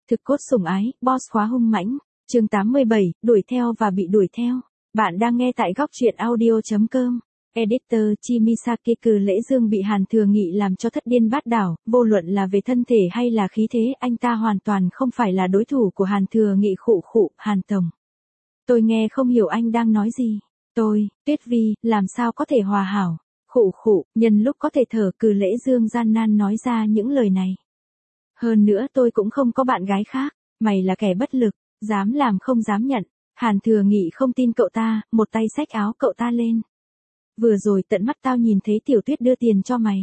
Thực cốt sủng ái, boss khóa hung mãnh. Chương 87, đuổi theo và bị đuổi theo. Bạn đang nghe tại góc truyện audio.com. Editor Chimisaki. Cừ Lễ Dương bị Hàn Thừa Nghị làm cho thất điên bát đảo, vô luận là về thân thể hay là khí thế, anh ta hoàn toàn không phải là đối thủ của Hàn Thừa Nghị. Khụ, Hàn tổng. Tôi nghe không hiểu anh đang nói gì. Tuyết Vi, làm sao có thể hòa hảo. Khụ, nhân lúc có thể thở, Cừ Lễ Dương gian nan nói ra những lời này. Hơn nữa tôi cũng không có bạn gái khác, mày là kẻ bất lực, dám làm không dám nhận. Hàn Thừa Nghị không tin cậu ta, một tay xách áo cậu ta lên. Vừa rồi tận mắt tao nhìn thấy Tiểu Tuyết đưa tiền cho mày.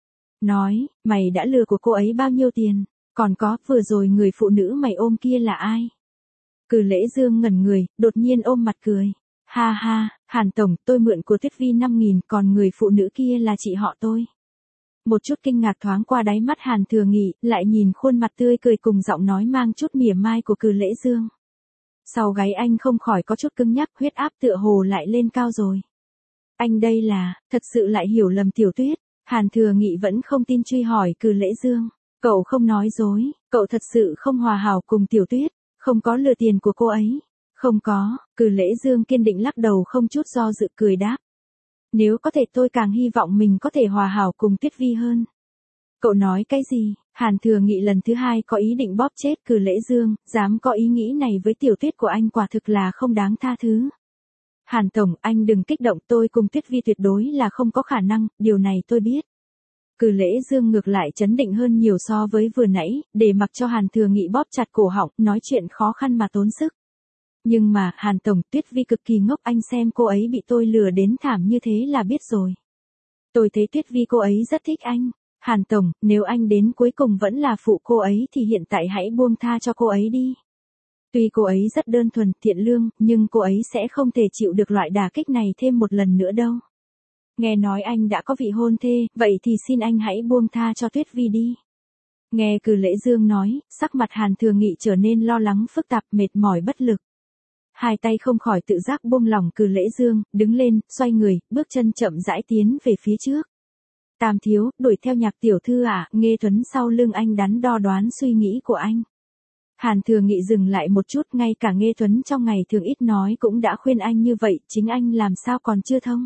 Nói, mày đã lừa của cô ấy bao nhiêu tiền, còn có, vừa rồi người phụ nữ mày ôm kia là ai? Cừ Lễ Dương ngẩn người, đột nhiên ôm mặt cười. Ha, Hàn tổng, tôi mượn của Tuyết Vi 5.000, còn người phụ nữ kia là chị họ tôi. Một chút kinh ngạc thoáng qua đáy mắt Hàn Thừa Nghị, lại nhìn khuôn mặt tươi cười cùng giọng nói mang chút mỉa mai của Cừ Lễ Dương. Sau gáy anh không khỏi có chút cứng nhắc, huyết áp tựa hồ lại lên cao rồi. Anh đây là, thật sự lại hiểu lầm Tiểu Tuyết. Hàn Thừa Nghị vẫn không tin truy hỏi Cừ Lễ Dương. Cậu không nói dối, cậu thật sự không hòa hảo cùng Tiểu Tuyết, không có lừa tiền của cô ấy. Không có, Cừ Lễ Dương kiên định lắc đầu không chút do dự cười đáp. Nếu có thể tôi càng hy vọng mình có thể hòa hảo cùng Tuyết Vi hơn. Cậu nói cái gì? Hàn Thừa Nghị lần thứ hai có ý định bóp chết Cừ Lễ Dương, dám có ý nghĩ này với Tiểu Tuyết của anh quả thực là không đáng tha thứ. Hàn tổng, anh đừng kích động, tôi cùng Tuyết Vi tuyệt đối là không có khả năng, điều này tôi biết. Cừ Lễ Dương ngược lại trấn định hơn nhiều so với vừa nãy, để mặc cho Hàn Thừa Nghị bóp chặt cổ họng, nói chuyện khó khăn mà tốn sức. Nhưng mà, Hàn tổng, Tuyết Vi cực kỳ ngốc, anh xem cô ấy bị tôi lừa đến thảm như thế là biết rồi. Tôi thấy Tuyết Vi cô ấy rất thích anh. Hàn tổng, nếu anh đến cuối cùng vẫn là phụ cô ấy thì hiện tại hãy buông tha cho cô ấy đi. Tuy cô ấy rất đơn thuần, thiện lương, nhưng cô ấy sẽ không thể chịu được loại đả kích này thêm một lần nữa đâu. Nghe nói anh đã có vị hôn thê, vậy thì xin anh hãy buông tha cho Tuyết Vi đi. Nghe Cừ Lễ Dương nói, sắc mặt Hàn Thừa Nghị trở nên lo lắng phức tạp, mệt mỏi bất lực. Hai tay không khỏi tự giác buông lỏng Cừ Lễ Dương, đứng lên, xoay người, bước chân chậm rãi tiến về phía trước. Tam thiếu, đuổi theo Nhạc tiểu thư à? Nghe Tuấn sau lưng anh đắn đo đoán suy nghĩ của anh. Hàn Thừa Nghị dừng lại một chút, ngay cả Nghe Tuấn trong ngày thường ít nói cũng đã khuyên anh như vậy, chính anh làm sao còn chưa thông.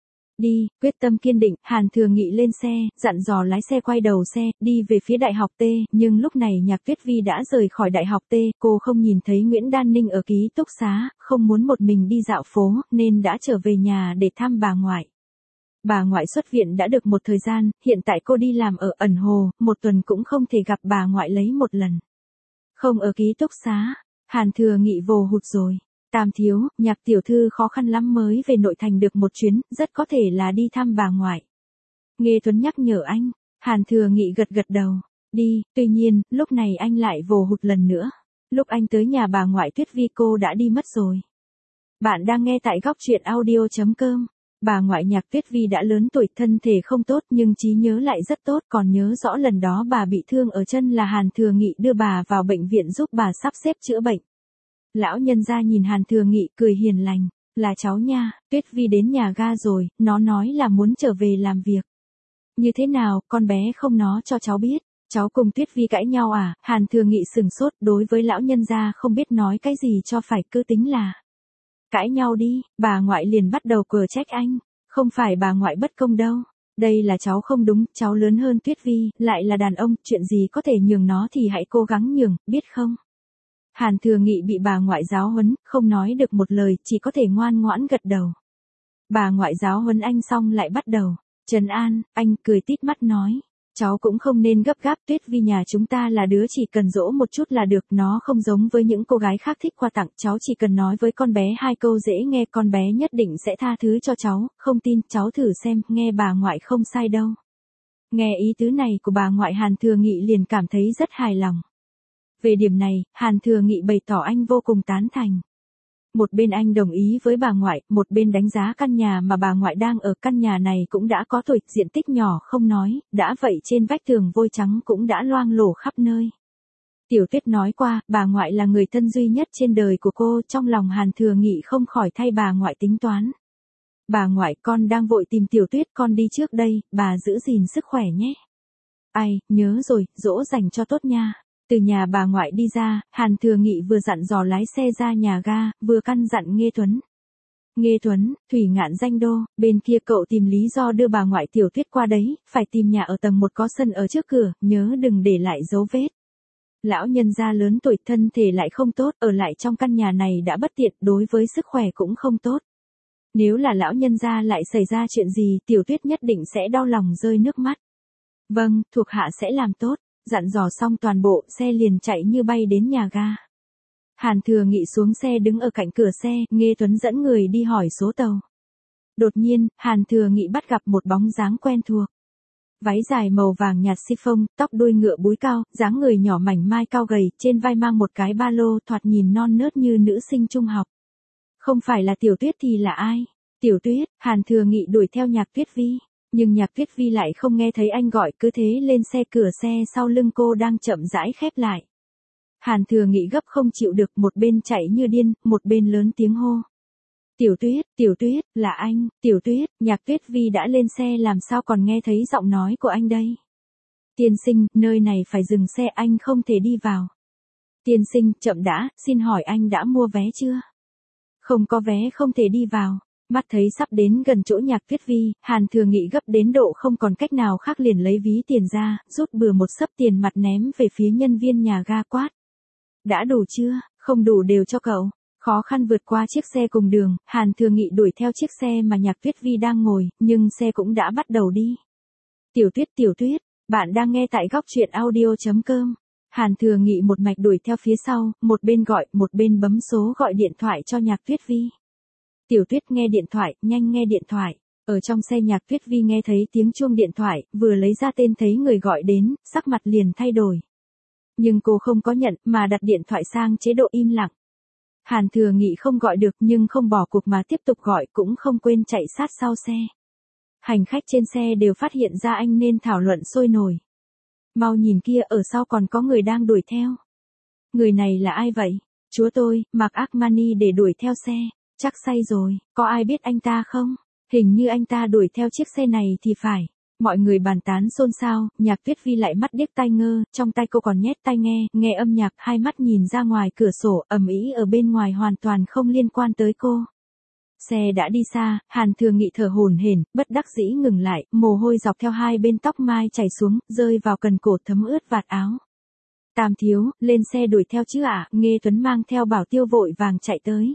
Đi, quyết tâm kiên định, Hàn Thừa Nghị lên xe, dặn dò lái xe quay đầu xe, đi về phía Đại học T, nhưng lúc này Nhạc Tuyết Vi đã rời khỏi Đại học T, cô không nhìn thấy Nguyễn Đan Ninh ở ký túc xá, không muốn một mình đi dạo phố, nên đã trở về nhà để thăm bà ngoại. Bà ngoại xuất viện đã được một thời gian, hiện tại cô đi làm ở ẩn hồ, một tuần cũng không thể gặp bà ngoại lấy một lần. Không ở ký túc xá, Hàn Thừa Nghị vồ hụt rồi. Tam thiếu, Nhạc tiểu thư khó khăn lắm mới về nội thành được một chuyến, rất có thể là đi thăm bà ngoại. Nghe Tuấn nhắc nhở anh, Hàn Thừa Nghị gật đầu. Đi, tuy nhiên, lúc này anh lại vồ hụt lần nữa. Lúc anh tới nhà bà ngoại Tuyết Vi cô đã đi mất rồi. Bạn đang nghe tại góc truyện audio.com. Bà ngoại Nhạc Tuyết Vi đã lớn tuổi, thân thể không tốt nhưng trí nhớ lại rất tốt, còn nhớ rõ lần đó bà bị thương ở chân là Hàn Thừa Nghị đưa bà vào bệnh viện giúp bà sắp xếp chữa bệnh. Lão nhân gia nhìn Hàn Thừa Nghị cười hiền lành, là cháu nha, Tuyết Vi đến nhà ga rồi, nó nói là muốn trở về làm việc. Như thế nào, con bé không nói cho cháu biết, cháu cùng Tuyết Vi cãi nhau à? Hàn Thừa Nghị sừng sốt, đối với lão nhân gia không biết nói cái gì cho phải, cứ tính là cãi nhau đi, bà ngoại liền bắt đầu cờ trách anh, không phải bà ngoại bất công đâu, đây là cháu không đúng, cháu lớn hơn Tuyết Vi, lại là đàn ông, chuyện gì có thể nhường nó thì hãy cố gắng nhường, biết không? Hàn Thừa Nghị bị bà ngoại giáo huấn, không nói được một lời, chỉ có thể ngoan ngoãn gật đầu. Bà ngoại giáo huấn anh xong lại bắt đầu trấn an, anh cười tít mắt nói, cháu cũng không nên gấp gáp, Tuyết Vi nhà chúng ta là đứa chỉ cần dỗ một chút là được, nó không giống với những cô gái khác thích quà tặng, cháu chỉ cần nói với con bé hai câu dễ nghe, con bé nhất định sẽ tha thứ cho cháu, không tin, cháu thử xem, nghe bà ngoại không sai đâu. Nghe ý tứ này của bà ngoại Hàn Thừa Nghị liền cảm thấy rất hài lòng. Về điểm này, Hàn Thừa Nghị bày tỏ anh vô cùng tán thành. Một bên anh đồng ý với bà ngoại, một bên đánh giá căn nhà mà bà ngoại đang ở, căn nhà này cũng đã có tuổi, diện tích nhỏ không nói, đã vậy trên vách tường vôi trắng cũng đã loang lổ khắp nơi. Tiểu Tuyết nói qua, bà ngoại là người thân duy nhất trên đời của cô, trong lòng Hàn Thừa Nghị không khỏi thay bà ngoại tính toán. Bà ngoại, con đang vội tìm Tiểu Tuyết, con đi trước đây, bà giữ gìn sức khỏe nhé. Ai, nhớ rồi, dỗ dành cho tốt nha. Từ nhà bà ngoại đi ra, Hàn Thừa Nghị vừa dặn dò lái xe ra nhà ga, vừa căn dặn Nghê Tuấn. Nghê Tuấn, Thủy Ngạn Danh Đô, bên kia cậu tìm lý do đưa bà ngoại Tiểu Tuyết qua đấy, phải tìm nhà ở tầng 1 có sân ở trước cửa, nhớ đừng để lại dấu vết. Lão nhân gia lớn tuổi thân thể lại không tốt, ở lại trong căn nhà này đã bất tiện, đối với sức khỏe cũng không tốt. Nếu là lão nhân gia lại xảy ra chuyện gì, Tiểu Tuyết nhất định sẽ đau lòng rơi nước mắt. Vâng, thuộc hạ sẽ làm tốt. Dặn dò xong toàn bộ, xe liền chạy như bay đến nhà ga. Hàn Thừa Nghị xuống xe đứng ở cạnh cửa xe, Nghê Tuấn dẫn người đi hỏi số tàu. Đột nhiên, Hàn Thừa Nghị bắt gặp một bóng dáng quen thuộc. Váy dài màu vàng nhạt chiffon, tóc đuôi ngựa búi cao, dáng người nhỏ mảnh mai cao gầy, trên vai mang một cái ba lô, thoạt nhìn non nớt như nữ sinh trung học. Không phải là Tiểu Tuyết thì là ai? Tiểu Tuyết, Hàn Thừa Nghị đuổi theo Nhạc Tuyết Vi. Nhưng Nhạc Tuyết Vi lại không nghe thấy anh gọi, cứ thế lên xe, cửa xe sau lưng cô đang chậm rãi khép lại. Hàn Thừa Nghị gấp không chịu được, một bên chạy như điên, một bên lớn tiếng hô. Tiểu Tuyết, là anh, Tiểu Tuyết, Nhạc Tuyết Vi đã lên xe làm sao còn nghe thấy giọng nói của anh đây. Tiên sinh, nơi này phải dừng xe, anh không thể đi vào. Tiên sinh, chậm đã, xin hỏi anh đã mua vé chưa? Không có vé không thể đi vào. Mắt thấy sắp đến gần chỗ Nhạc Tuyết Vi, Hàn Thừa Nghị gấp đến độ không còn cách nào khác liền lấy ví tiền ra, rút bừa một xấp tiền mặt ném về phía nhân viên nhà ga quát. Đã đủ chưa, không đủ đều cho cậu. Khó khăn vượt qua chiếc xe cùng đường, Hàn Thừa Nghị đuổi theo chiếc xe mà Nhạc Tuyết Vi đang ngồi, nhưng xe cũng đã bắt đầu đi. Tiểu Tuyết, bạn đang nghe tại góc truyện audio.com. Hàn Thừa Nghị một mạch đuổi theo phía sau, một bên gọi, một bên bấm số gọi điện thoại cho Nhạc Tuyết Vi. Tiểu Tuyết nghe điện thoại, nhanh nghe điện thoại. Ở trong xe Nhạc Tuyết Vi nghe thấy tiếng chuông điện thoại, vừa lấy ra tên thấy người gọi đến, sắc mặt liền thay đổi. Nhưng cô không có nhận, mà đặt điện thoại sang chế độ im lặng. Hàn Thừa Nghị không gọi được nhưng không bỏ cuộc mà tiếp tục gọi, cũng không quên chạy sát sau xe. Hành khách trên xe đều phát hiện ra anh nên thảo luận sôi nổi. Mau nhìn kia, ở sau còn có người đang đuổi theo. Người này là ai vậy? Chúa tôi, mặc Armani để đuổi theo xe. Chắc say rồi, có ai biết anh ta không? Hình như anh ta đuổi theo chiếc xe này thì phải. Mọi người bàn tán xôn xao, Nhạc Tuyết Vi lại mắt điếc tai ngơ, trong tay cô còn nhét tai nghe âm nhạc, hai mắt nhìn ra ngoài cửa sổ, ầm ĩ ở bên ngoài hoàn toàn không liên quan tới cô. Xe đã đi xa, Hàn Thừa Nghị thở hổn hển, bất đắc dĩ ngừng lại, mồ hôi dọc theo hai bên tóc mai chảy xuống, rơi vào cần cổ thấm ướt vạt áo. Tam thiếu, lên xe đuổi theo chứ ạ, Nghê Tuấn mang theo Bảo Tiêu vội vàng chạy tới.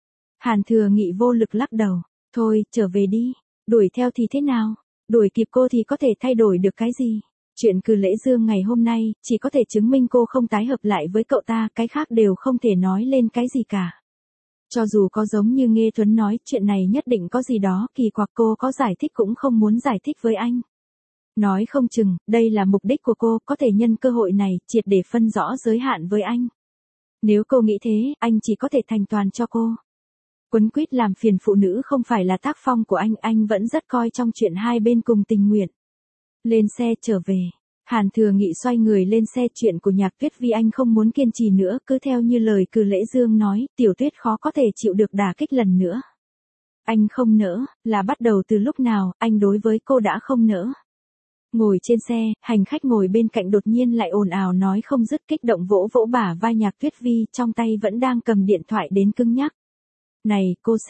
Hàn Thừa Nghị vô lực lắc đầu, thôi, trở về đi, đuổi theo thì thế nào, đuổi kịp cô thì có thể thay đổi được cái gì. Chuyện Cừ Lễ Dương ngày hôm nay, chỉ có thể chứng minh cô không tái hợp lại với cậu ta, cái khác đều không thể nói lên cái gì cả. Cho dù có giống như Nghê Tuấn nói, chuyện này nhất định có gì đó kỳ quặc, cô có giải thích cũng không muốn giải thích với anh. Nói không chừng, đây là mục đích của cô, có thể nhân cơ hội này, triệt để phân rõ giới hạn với anh. Nếu cô nghĩ thế, anh chỉ có thể thành toàn cho cô. Quấn quýt làm phiền phụ nữ không phải là tác phong của anh vẫn rất coi trong chuyện hai bên cùng tình nguyện. Lên xe trở về. Hàn Thừa Nghị xoay người lên xe, chuyện của Nhạc Tuyết Vi anh không muốn kiên trì nữa, cứ theo như lời Cừ Lễ Dương nói, Tiểu Tuyết khó có thể chịu được đả kích lần nữa. Anh không nỡ, là bắt đầu từ lúc nào, anh đối với cô đã không nỡ. Ngồi trên xe, hành khách ngồi bên cạnh đột nhiên lại ồn ào nói không dứt, kích động vỗ vỗ bả vai Nhạc Tuyết Vi, trong tay vẫn đang cầm điện thoại đến cứng nhắc. Này,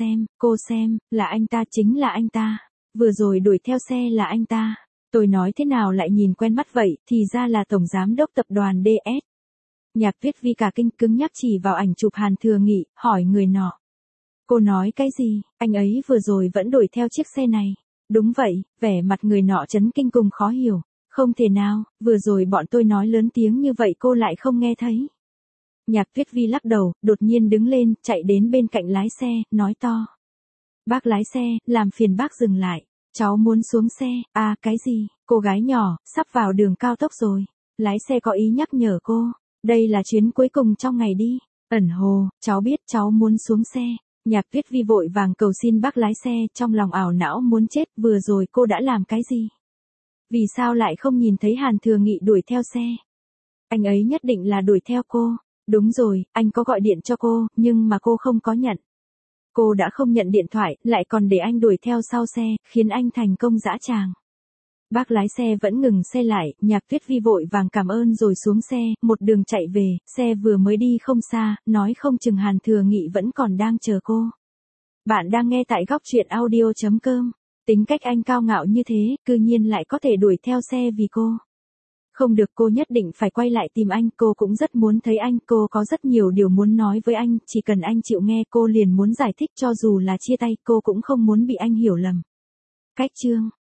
cô xem, là anh ta, chính là anh ta. Vừa rồi đuổi theo xe là anh ta. Tôi nói thế nào lại nhìn quen mắt vậy, thì ra là Tổng Giám đốc Tập đoàn DS. Nhạc Tuyết Vi cả kinh, cứng nhắc chỉ vào ảnh chụp Hàn Thừa Nghị, hỏi người nọ. Cô nói cái gì, anh ấy vừa rồi vẫn đuổi theo chiếc xe này. Đúng vậy, vẻ mặt người nọ chấn kinh cùng khó hiểu. Không thể nào, vừa rồi bọn tôi nói lớn tiếng như vậy cô lại không nghe thấy. Nhạc Tuyết Vi lắc đầu, đột nhiên đứng lên, chạy đến bên cạnh lái xe, nói to. Bác lái xe, làm phiền bác dừng lại. Cháu muốn xuống xe. À, cái gì, cô gái nhỏ, sắp vào đường cao tốc rồi. Lái xe có ý nhắc nhở cô. Đây là chuyến cuối cùng trong ngày đi. Ẩn hồ, cháu biết cháu muốn xuống xe. Nhạc Tuyết Vi vội vàng cầu xin bác lái xe, trong lòng ảo não muốn chết, vừa rồi cô đã làm cái gì? Vì sao lại không nhìn thấy Hàn Thừa Nghị đuổi theo xe? Anh ấy nhất định là đuổi theo cô. Đúng rồi, anh có gọi điện cho cô, nhưng mà cô không có nhận. Cô đã không nhận điện thoại, lại còn để anh đuổi theo sau xe, khiến anh thành công dã tràng. Bác lái xe vẫn ngừng xe lại, Nhạc Tuyết Vi vội vàng cảm ơn rồi xuống xe, một đường chạy về, xe vừa mới đi không xa, nói không chừng Hàn Thừa Nghị vẫn còn đang chờ cô. Bạn đang nghe tại góc truyện audio.com. Tính cách anh cao ngạo như thế, cư nhiên lại có thể đuổi theo xe vì cô. Không được, cô nhất định phải quay lại tìm anh, cô cũng rất muốn thấy anh, cô có rất nhiều điều muốn nói với anh, chỉ cần anh chịu nghe cô liền muốn giải thích cho dù là chia tay, cô cũng không muốn bị anh hiểu lầm. Cách chương